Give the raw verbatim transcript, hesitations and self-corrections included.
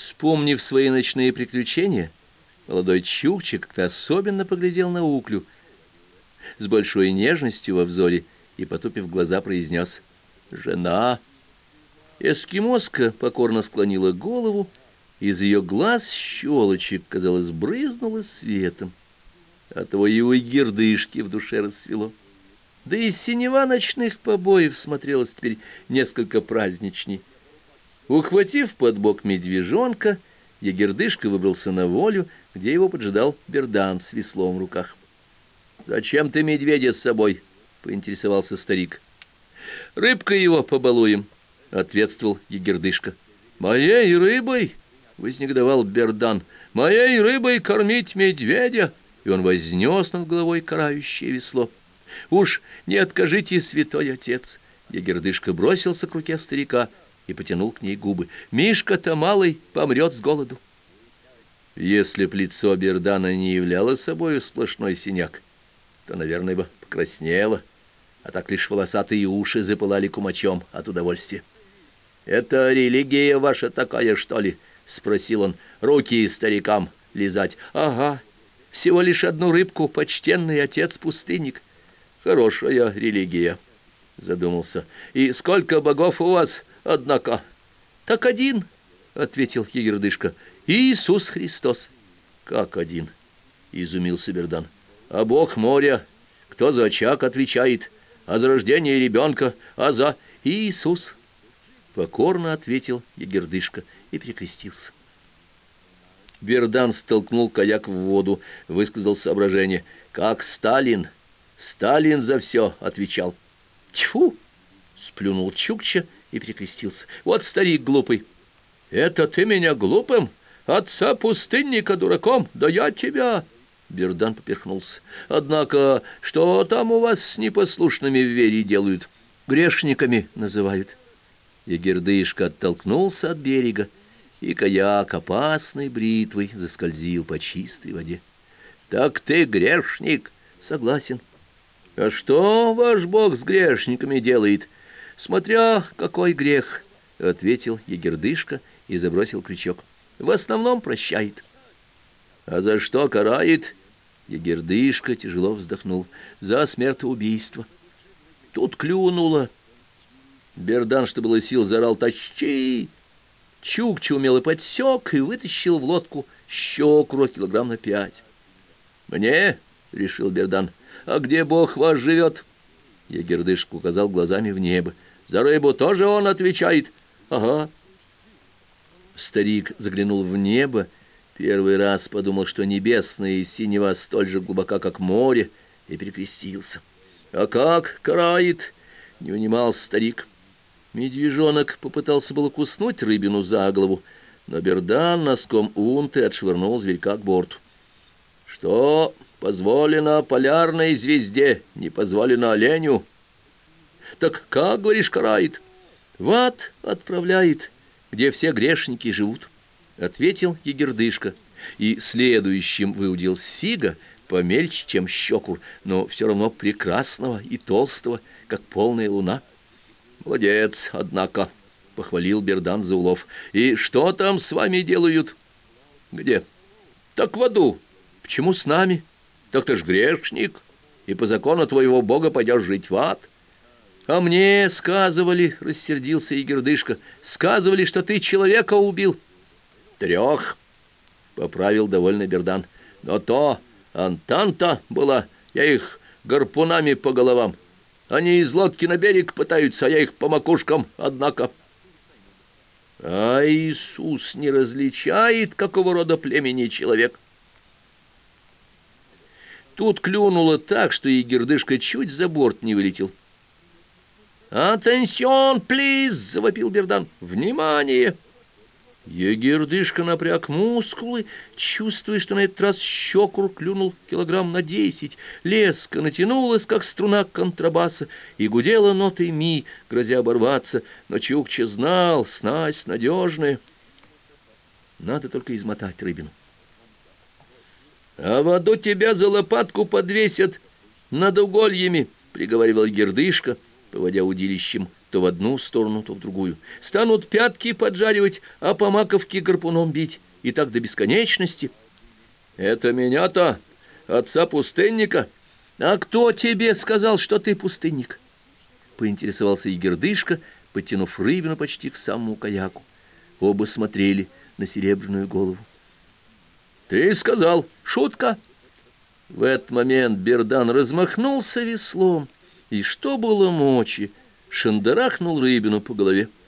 Вспомнив свои ночные приключения, молодой Чукча как-то особенно поглядел на Уклю с большой нежностью во взоре и, потупив глаза, произнес: «Жена». Эскимоска покорно склонила голову, из ее глаз щелочек, казалось, брызнуло светом. Оттого и у Гердышки в душе расцвело. Да и синева ночных побоев смотрелась теперь несколько праздничней. Ухватив под бок медвежонка, Егердышка выбрался на волю, где его поджидал Бердан с веслом в руках. «Зачем ты медведя с собой?» — поинтересовался старик. «Рыбкой его побалуем», — ответствовал Егердышка. «Моей рыбой?» — вознегодовал Бердан. «Моей рыбой кормить медведя?» И он вознес над головой карающее весло. «Уж не откажите, святой отец!» Егердышка бросился к руке старика и потянул к ней губы. «Мишка-то малый помрет с голоду». Если б лицо Бердана не являло собою сплошной синяк, то, наверное, бы покраснело, а так лишь волосатые уши запылали кумачом от удовольствия. «Это религия ваша такая, что ли?» — спросил он. «Руки старикам лизать». «Ага, всего лишь одну рыбку, почтенный отец-пустынник». «Хорошая религия», — задумался. «И сколько богов у вас, однако?» «Так один», — ответил Егердышка. «Иисус Христос». «Как один?» — изумился Бердан. «А бог моря? Кто за очаг отвечает? А за рождение ребенка? А за...» «Иисус», — покорно ответил Егердышка и перекрестился. Бердан столкнул каяк в воду, высказал соображение. «Как Сталин? Сталин за все отвечал». «Тьфу!» — сплюнул Чукча и перекрестился. «Вот старик глупый». «Это ты меня глупым? Отца-пустынника дураком? Да я тебя...» Бердан поперхнулся. «Однако, что там у вас с непослушными в вере делают? Грешниками называют». Егердышка оттолкнулся от берега, и каяк опасной бритвой заскользил по чистой воде. «Так ты грешник?» «Согласен». «А что ваш Бог с грешниками делает?» «Смотря какой грех», — ответил Егердышка и забросил крючок. «В основном прощает». «А за что карает?» Егердышка тяжело вздохнул. «За смертоубийство». Тут клюнуло. Бердан, что было сил, заорал: «Тащи!» Чукча умело подсек и вытащил в лодку щекру килограмм на пять. «Мне?» — решил Бердан. «А где Бог ваш живет?» Егердышка указал глазами в небо. «За рыбу тоже он отвечает?» «Ага». Старик заглянул в небо, первый раз подумал, что небесная синева столь же глубока, как море, и перекрестился. «А как карает?» — не унимал старик. Медвежонок попытался было куснуть рыбину за голову, но Бердан носком унты отшвырнул зверька к борту. «Что позволено полярной звезде, не позволено оленю?» «Так как, говоришь, карает?» «В ад отправляет, где все грешники живут», — ответил Егердышка, и следующим выудил сига, помельче, чем щекур, но все равно прекрасного и толстого, как полная луна. «Молодец, однако», — похвалил Бердан за улов. «И что там с вами делают?» «Где?» «Так в аду». «Почему с нами?» «Так ты ж грешник, и по закону твоего Бога пойдешь жить в ад». «А мне сказывали, — рассердился Егердышка, — сказывали, что ты человека убил». «Трех», — поправил довольный Бердан. «Но то антанта была, я их гарпунами по головам. Они из лодки на берег пытаются, а я их по макушкам, однако». «А Иисус не различает, какого рода племени человек?» Тут клюнуло так, что Егердышка чуть за борт не вылетел. «Атtention, плиз!» — завопил Бердан. «Внимание!» Егердышка напряг мускулы, чувствуя, что на этот раз щекур клюнул килограмм на десять. Леска натянулась, как струна контрабаса, и гудела нотой ми, грозя оборваться. Но Чукча знал, снасть надежная. Надо только измотать рыбину. «А в аду тебя за лопатку подвесят над угольями», — приговаривал Егердышка, поводя удилищем то в одну сторону, то в другую. Станут пятки поджаривать, а по маковке гарпуном бить, и так до бесконечности. Это меня-то, отца-пустынника? А кто тебе сказал, что ты пустынник? Поинтересовался Егердышка, подтянув рыбину почти к самому каяку. Оба смотрели на серебряную голову. Ты сказал, шутка. В этот момент Бердан размахнулся веслом, и, что было мочи, шандарахнул рыбину по голове.